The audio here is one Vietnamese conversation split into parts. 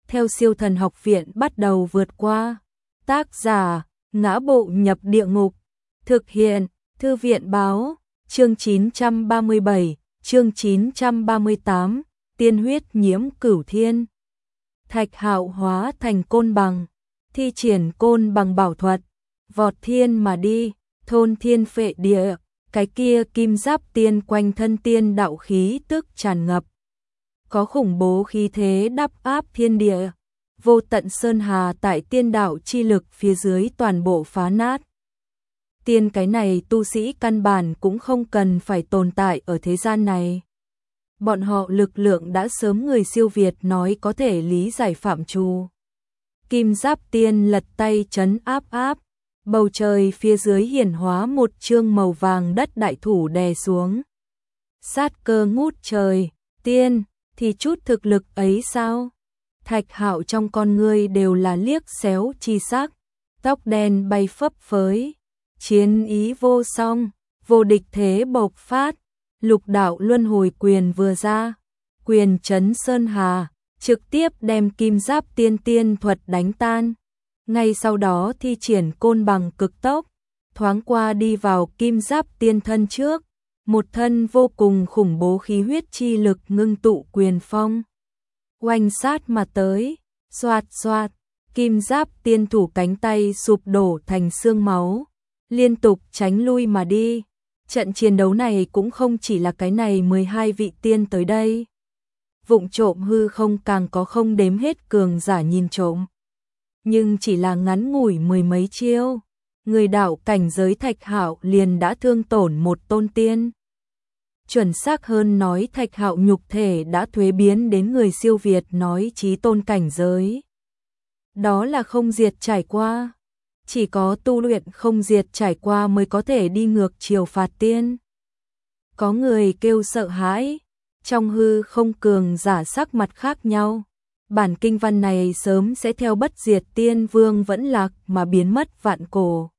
theo Siêu Thần Học Viện bắt đầu vượt qua. Tác giả: Ngã Bộ Nhập Địa Ngục. Thực hiện: Thư viện báo. Chương 937, chương 938, tiên huyết nhiễm cửu thiên. Thạch Hạo hóa thành côn bằng, thi triển côn bằng bảo thuật, vọt thiên mà đi, thôn thiên phệ địa, cái kia kim giáp tiên quanh thân tiên đạo khí tức tràn ngập. Có khủng bố khí thế đắp áp thiên địa, vô tận sơn hà tại tiên đạo chi lực phía dưới toàn bộ phá nát. Tiên cái này tu sĩ căn bản cũng không cần phải tồn tại ở thế gian này. Bọn họ lực lượng đã sớm người siêu việt nói có thể lý giải phạm trù. Kim giáp tiên lật tay trấn áp, bầu trời phía dưới hiển hóa một chương màu vàng đất đại thủ đè xuống. Sát cơ ngút trời, tiên, thì chút thực lực ấy sao? Thạch Hạo trong con ngươi đều là liếc xéo chi sắc, tóc đen bay phấp phới, chiến ý vô song, vô địch thế bộc phát, lục đạo luân hồi quyền vừa ra, quyền trấn sơn hà, trực tiếp đem kim giáp tiên thuật đánh tan. Ngay sau đó thi triển côn bằng cực tốc, thoáng qua đi vào kim giáp tiên thân trước, một thân vô cùng khủng bố khí huyết chi lực ngưng tụ quyền phong. Oanh sát mà tới, xoạt xoạt, kim giáp tiên thủ cánh tay sụp đổ thành xương máu, liên tục tránh lui mà đi. Trận chiến đấu này cũng không chỉ là cái này 12 vị tiên tới đây. Vụng trộm hư không càng có không đếm hết cường giả nhìn trộm. Nhưng chỉ là ngắn ngủi mười mấy chiêu, người đạo cảnh giới Thạch Hạo liền đã thương tổn một tôn tiên. Chuẩn xác hơn nói Thạch Hạo nhục thể đã thuế biến đến người siêu việt nói chí tôn cảnh giới. Đó là không diệt trải qua. Chỉ có tu luyện không diệt trải qua mới có thể đi ngược chiều phạt tiên. Có người kêu sợ hãi, trong hư không cường giả sắc mặt khác nhau. Bản kinh văn này sớm sẽ theo bất diệt tiên vương vẫn lạc mà biến mất vạn cổ.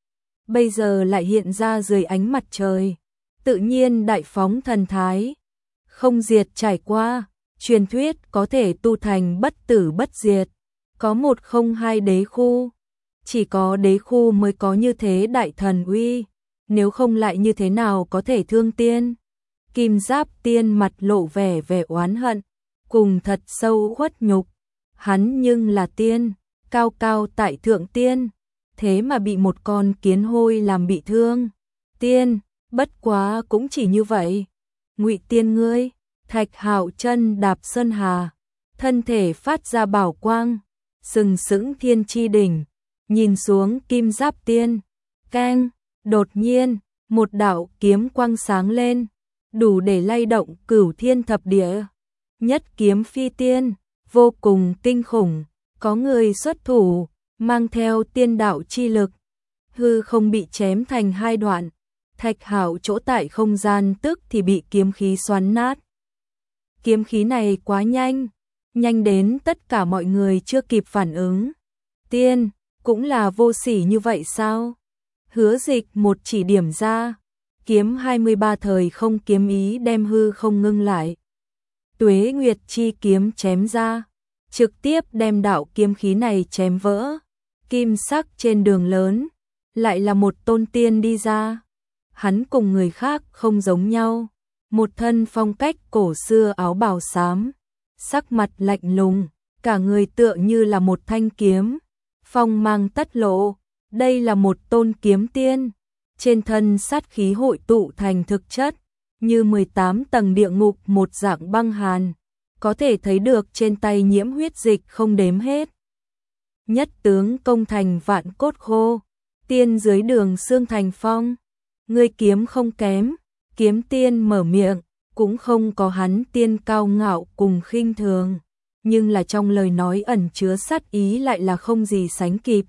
Bây giờ lại hiện ra dưới ánh mặt trời, tự nhiên đại phóng thần thái. Không diệt trải qua, truyền thuyết có thể tu thành bất tử bất diệt. Có 102 đế khu, chỉ có đế khu mới có như thế đại thần uy, nếu không lại như thế nào có thể thương tiên. Kim giáp tiên mặt lộ vẻ oán hận, cùng thật sâu khuất nhục. Hắn nhưng là tiên, cao cao tại thượng tiên, thế mà bị một con kiến hôi làm bị thương. Tiên, bất quá cũng chỉ như vậy. Ngụy tiên ngươi, Thạch Hạo chân đạp sơn hà, thân thể phát ra bảo quang, sừng sững thiên chi đỉnh, nhìn xuống kim giáp tiên. Keng, đột nhiên, một đạo kiếm quang sáng lên, đủ để lay động cửu thiên thập địa. Nhất kiếm phi tiên, vô cùng kinh khủng, có người xuất thủ, mang theo tiên đạo chi lực, hư không bị chém thành hai đoạn. Thạch Hạo chỗ tại không gian tức thì bị kiếm khí xoắn nát. Kiếm khí này quá nhanh, nhanh đến tất cả mọi người chưa kịp phản ứng. Tiên, cũng là vô sỉ như vậy sao? Hứa Dịch một chỉ điểm ra, kiếm 23 thời không kiếm ý đem hư không ngưng lại. Tuế Nguyệt chi kiếm chém ra, trực tiếp đem đạo kiếm khí này chém vỡ. Kim sắc trên đường lớn, lại là một tôn tiên đi ra. Hắn cùng người khác không giống nhau, một thân phong cách cổ xưa áo bào xám, sắc mặt lạnh lùng, cả người tựa như là một thanh kiếm, phong mang tất lộ. Đây là một tôn kiếm tiên, trên thân sát khí hội tụ thành thực chất, như 18 tầng địa ngục một dạng băng hàn, có thể thấy được trên tay nhiễm huyết dịch không đếm hết. Nhất tướng công thành vạn cốt khô, tiên dưới đường xương thành phong. Ngươi kiếm không kém, kiếm tiên mở miệng, cũng không có hắn tiên cao ngạo cùng khinh thường, nhưng là trong lời nói ẩn chứa sát ý lại là không gì sánh kịp.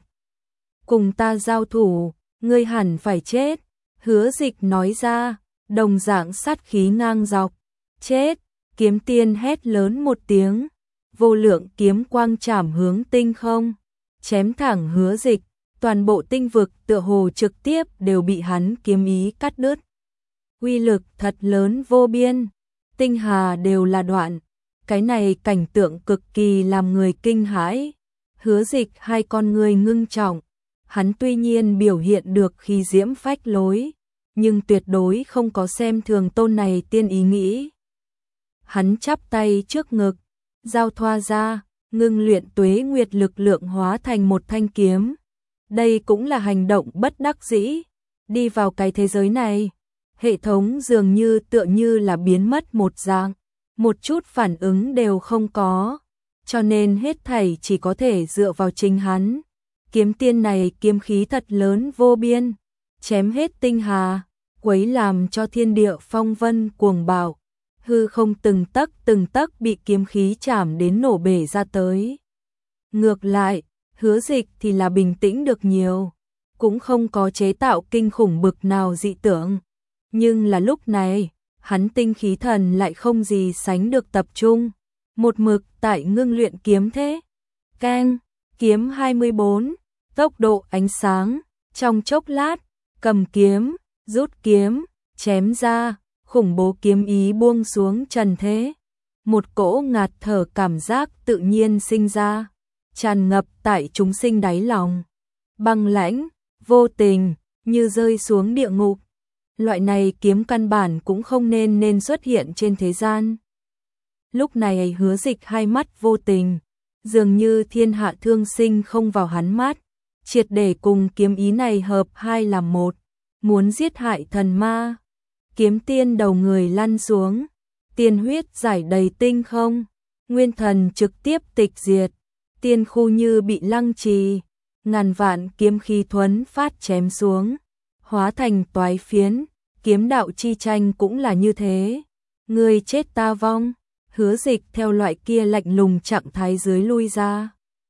Cùng ta giao thủ, ngươi hẳn phải chết. Hứa Dịch nói ra, đồng dạng sát khí ngang dọc. Chết, kiếm tiên hét lớn một tiếng, vô lượng kiếm quang chảm hướng tinh không, chém thẳng Hứa Dịch. Toàn bộ tinh vực tựa hồ trực tiếp đều bị hắn kiếm ý cắt đứt. Uy lực thật lớn vô biên, tinh hà đều là đoạn, Cái này cảnh tượng cực kỳ làm người kinh hãi. Hứa Dịch hai con người ngưng trọng, hắn tuy nhiên biểu hiện được khí diễm phách lối, nhưng tuyệt đối không có xem thường tôn này tiên ý nghĩ. Hắn chắp tay trước ngực, giao thoa ra, ngưng luyện tuế nguyệt lực lượng hóa thành một thanh kiếm. Đây cũng là hành động bất đắc dĩ, đi vào cái thế giới này, hệ thống dường như tựa như là biến mất một dạng, một chút phản ứng đều không có, cho nên hết thảy chỉ có thể dựa vào chính hắn. Kiếm tiên này kiếm khí thật lớn vô biên, chém hết tinh hà, quấy làm cho thiên địa phong vân cuồng bạo, hư không từng tấc bị kiếm khí chạm đến nổ bể ra tới. Ngược lại, Hứa Dịch thì là bình tĩnh được nhiều, cũng không có chế tạo kinh khủng bực nào dị tưởng, nhưng là lúc này, hắn tinh khí thần lại không gì sánh được tập trung, một mực tại ngưng luyện kiếm thế. Keng, kiếm 24, tốc độ ánh sáng, trong chốc lát, cầm kiếm, rút kiếm, chém ra, khủng bố kiếm ý buông xuống trần thế. Một cỗ ngạt thở cảm giác tự nhiên sinh ra, tràn ngập tại chúng sinh đáy lòng. Băng lãnh, vô tình, như rơi xuống địa ngục. Loại này kiếm căn bản cũng không nên xuất hiện trên thế gian. Lúc này Hứa Dịch hai mắt vô tình, dường như thiên hạ thương sinh không vào hắn mắt, triệt để cùng kiếm ý này hợp hai làm một, muốn giết hại thần ma. Kiếm tiên đầu người lăn xuống, tiên huyết giải đầy tinh không, nguyên thần trực tiếp tịch diệt, tiên khu như bị lăng trì, ngàn vạn kiếm khí thuấn phát chém xuống, hóa thành toái phiến. Kiếm đạo chi tranh cũng là như thế, người chết ta vong. Hứa Dịch theo loại kia lạnh lùng trạng thái dưới lui ra.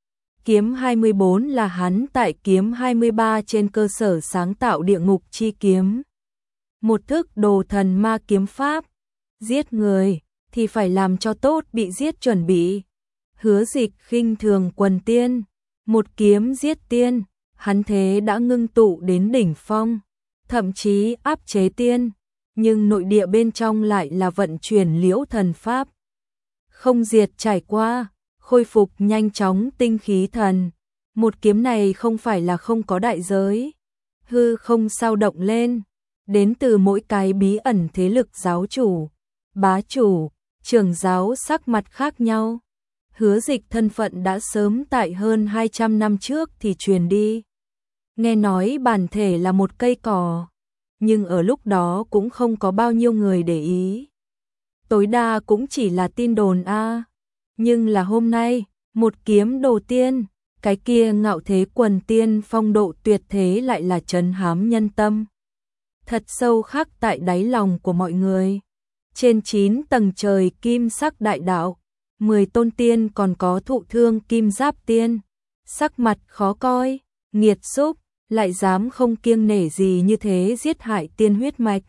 Kiếm 24 là hắn tại kiếm 23 trên cơ sở sáng tạo địa ngục chi kiếm. Một thức đồ thần ma kiếm pháp, giết người thì phải làm cho tốt bị giết chuẩn bị. Hứa Dịch khinh thường quần tiên, một kiếm giết tiên, hắn thế đã ngưng tụ đến đỉnh phong, thậm chí áp chế tiên, nhưng nội địa bên trong lại là vận chuyển liễu thần pháp. Không diệt trải qua, khôi phục nhanh chóng tinh khí thần. Một kiếm này không phải là không có đại giới. Hư không sao động lên, đến từ mỗi cái bí ẩn thế lực giáo chủ, bá chủ, trưởng giáo sắc mặt khác nhau. Hứa Dịch thân phận đã sớm tại hơn 200 năm trước thì truyền đi. Nghe nói bản thể là một cây cỏ, nhưng ở lúc đó cũng không có bao nhiêu người để ý. Tối đa cũng chỉ là tin đồn a. Nhưng là hôm nay, một kiếm đồ tiên, cái kia ngạo thế quần tiên phong độ tuyệt thế lại là trấn hám nhân tâm. Thật sâu khắc tại đáy lòng của mọi người. Trên 9 tầng trời kim sắc đại đạo, 10 tôn tiên còn có thụ thương kim giáp tiên. Sắc mặt khó coi, nghiệt xúc, lại dám không kiêng nể gì như thế giết hại tiên huyết mạch.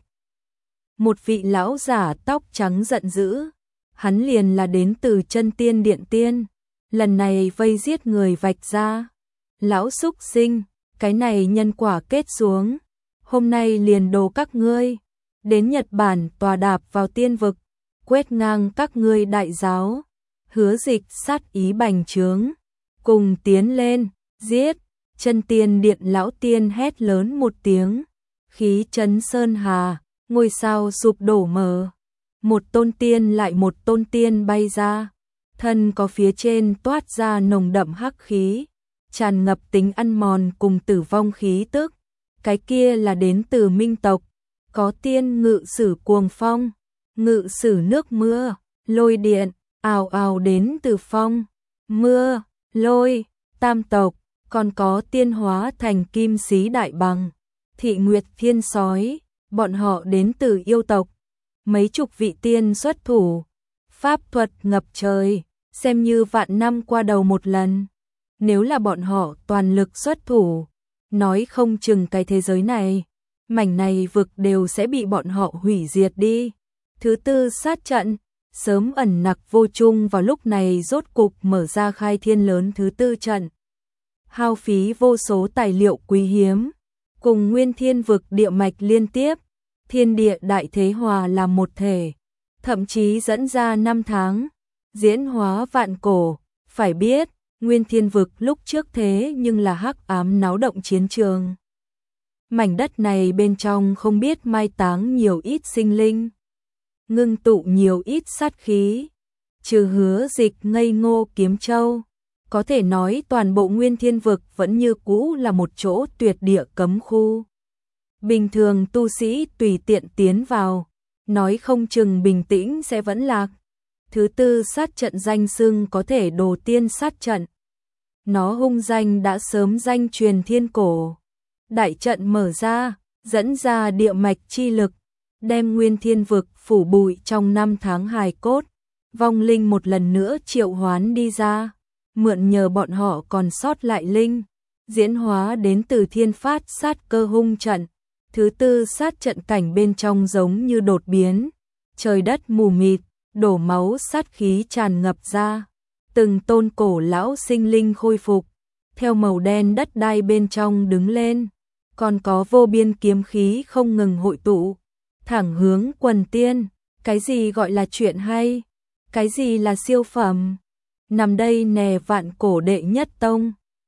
Một vị lão giả tóc trắng giận dữ, hắn liền là đến từ chân tiên điện tiên, lần này vây giết người vạch ra. Lão xúc sinh, cái này nhân quả kết xuống, hôm nay liền đồ các ngươi, đến Nhật Bản tòa đạp vào tiên vực, quét ngang các ngươi đại giáo. Hứa Dịch sát ý bành trướng, cùng tiến lên, giết. Chân tiên điện lão tiên hét lớn một tiếng, khí chấn sơn hà, ngôi sao sụp đổ mờ. Một tôn tiên lại một tôn tiên bay ra, thân có phía trên toát ra nồng đậm hắc khí, tràn ngập tính ăn mòn cùng tử vong khí tức. Cái kia là đến từ Minh tộc, có tiên ngự sử cuồng phong, ngự sử nước mưa, lôi điện, ào ào đến từ phong, mưa, lôi, tam tộc. Còn có tiên hóa thành kim sĩ đại bằng, thị nguyệt thiên sói, bọn họ đến từ yêu tộc. Mấy chục vị tiên xuất thủ, pháp thuật ngập trời, xem như vạn năm qua đầu một lần. Nếu là bọn họ toàn lực xuất thủ, nói không chừng cái thế giới này, mảnh này vực đều sẽ bị bọn họ hủy diệt đi. Thứ tư sát trận, sớm ẩn nặc vô chung vào lúc này rốt cục mở ra khai thiên lớn thứ tư trận. Hao phí vô số tài liệu quý hiếm, cùng nguyên thiên vực địa mạch liên tiếp, thiên địa đại thế hòa làm một thể, thậm chí dẫn ra 5 tháng, diễn hóa vạn cổ. Phải biết, Nguyên Thiên Vực lúc trước thế nhưng là hắc ám náo động chiến trường. Mảnh đất này bên trong không biết mai táng nhiều ít sinh linh, ngưng tụ nhiều ít sát khí. Trừ Hứa Dịch ngây ngô kiếm châu, có thể nói toàn bộ Nguyên Thiên Vực vẫn như cũ là một chỗ tuyệt địa cấm khu. Bình thường tu sĩ tùy tiện tiến vào, nói không chừng bình tĩnh sẽ vẫn lạc. Thứ tư sát trận danh xưng có thể đồ tiên sát trận. Nó hung danh đã sớm danh truyền thiên cổ. Đại trận mở ra, dẫn ra địa mạch chi lực, đem Nguyên Thiên Vực phủ bụi trong 5 tháng hài cốt. Vong linh một lần nữa triệu hoán đi ra, mượn nhờ bọn họ còn sót lại linh, diễn hóa đến từ thiên phát sát cơ hung trận. Thứ tư sát trận cảnh bên trong giống như đột biến, trời đất mù mịt, đổ máu sát khí tràn ngập ra. Từng tôn cổ lão sinh linh khôi phục, theo màu đen đất đai bên trong đứng lên, còn có vô biên kiếm khí không ngừng hội tụ, thẳng hướng quần tiên. Cái gì gọi là chuyện hay? Cái gì là siêu phẩm? Nằm đây nè vạn cổ đệ nhất tông.